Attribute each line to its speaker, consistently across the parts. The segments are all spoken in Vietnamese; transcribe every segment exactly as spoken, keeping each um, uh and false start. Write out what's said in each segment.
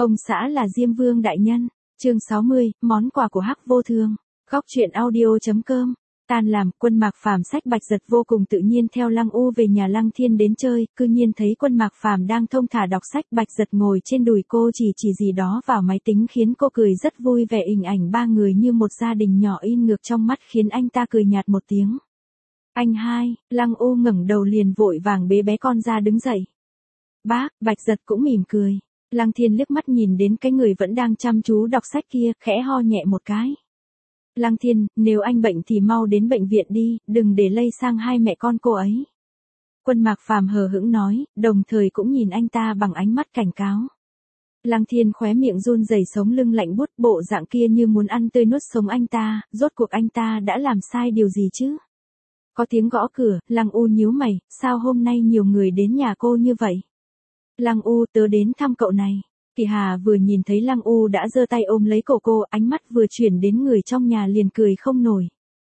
Speaker 1: Ông xã là Diêm Vương đại nhân. Chương sáu mươi, món quà của Hắc Vô Thường. Góc truyện audio chấm com. Tan làm, Quân Mạc Phàm xách Bạch Giật vô cùng tự nhiên theo Lăng U về nhà Lăng Thiên đến chơi, cư nhiên thấy Quân Mạc Phàm đang thong thả đọc sách, Bạch Giật ngồi trên đùi cô chỉ chỉ gì đó vào máy tính khiến cô cười rất vui vẻ, hình ảnh ba người như một gia đình nhỏ in ngược trong mắt khiến anh ta cười nhạt một tiếng. Anh hai, Lăng U ngẩng đầu liền vội vàng bế bé con ra đứng dậy. Bác, Bạch Giật cũng mỉm cười. Lăng Thiên liếc mắt nhìn đến cái người vẫn đang chăm chú đọc sách kia, khẽ ho nhẹ một cái. Lăng Thiên, nếu anh bệnh thì mau đến bệnh viện đi, đừng để lây sang hai mẹ con cô ấy. Quân Mạc Phàm hờ hững nói, đồng thời cũng nhìn anh ta bằng ánh mắt cảnh cáo. Lăng Thiên khóe miệng run rẩy, sống lưng lạnh buốt, bộ dạng kia như muốn ăn tươi nuốt sống anh ta, rốt cuộc anh ta đã làm sai điều gì chứ? Có tiếng gõ cửa, Lăng U nhíu mày, sao hôm nay nhiều người đến nhà cô như vậy? Lăng U, tớ đến thăm cậu này. Kỳ Hà vừa nhìn thấy Lăng U đã giơ tay ôm lấy cổ cô, ánh mắt vừa chuyển đến người trong nhà liền cười không nổi.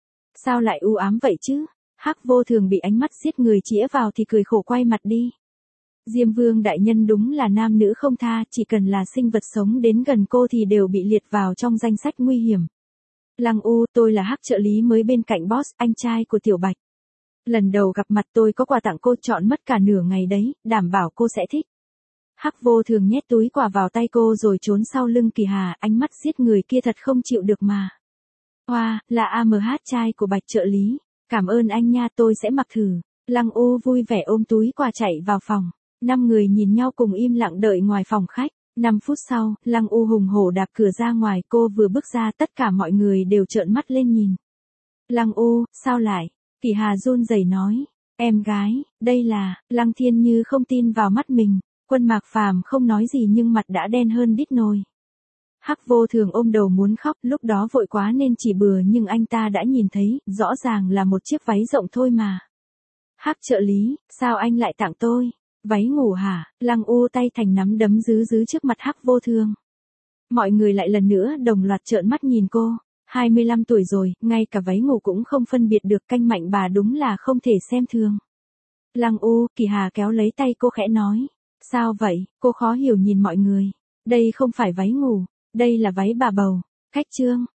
Speaker 1: Sao lại u ám vậy chứ? Hắc Vô Thường bị ánh mắt giết người chĩa vào thì cười khổ quay mặt đi. Diêm Vương đại nhân đúng là nam nữ không tha, chỉ cần là sinh vật sống đến gần cô thì đều bị liệt vào trong danh sách nguy hiểm. Lăng U, tôi là Hắc trợ lý mới bên cạnh boss, anh trai của Tiểu Bạch. Lần đầu gặp mặt tôi có quà tặng cô, chọn mất cả nửa ngày đấy, đảm bảo cô sẽ thích. Hắc Vô Thường nhét túi quà vào tay cô rồi trốn sau lưng Kỳ Hà, ánh mắt giết người kia thật không chịu được mà. Hoa, wow, là a em hát trai của Bạch trợ lý. Cảm ơn anh nha, tôi sẽ mặc thử. Lăng U vui vẻ ôm túi quà chạy vào phòng. Năm người nhìn nhau cùng im lặng đợi ngoài phòng khách. Năm phút sau, Lăng U hùng hổ đạp cửa ra ngoài, cô vừa bước ra tất cả mọi người đều trợn mắt lên nhìn. Lăng U, sao lại? Kỳ Hà run rẩy nói. Em gái, đây là, Lăng Thiên như không tin vào mắt mình. Quân Mạc Phàm không nói gì nhưng mặt đã đen hơn đít nồi. Hắc Vô Thường ôm đầu muốn khóc, lúc đó vội quá nên chỉ bừa nhưng anh ta đã nhìn thấy, rõ ràng là một chiếc váy rộng thôi mà. Hắc trợ lý, sao anh lại tặng tôi? Váy ngủ hả? Lăng U tay thành nắm đấm giữ giữ trước mặt Hắc Vô Thường. Mọi người lại lần nữa đồng loạt trợn mắt nhìn cô. hai mươi lăm tuổi rồi, ngay cả váy ngủ cũng không phân biệt được, canh mạnh bà đúng là không thể xem thường. Lăng U, Kỳ Hà kéo lấy tay cô khẽ nói. Sao vậy? Cô khó hiểu nhìn mọi người. Đây không phải váy ngủ, đây là váy bà bầu. Khách trương,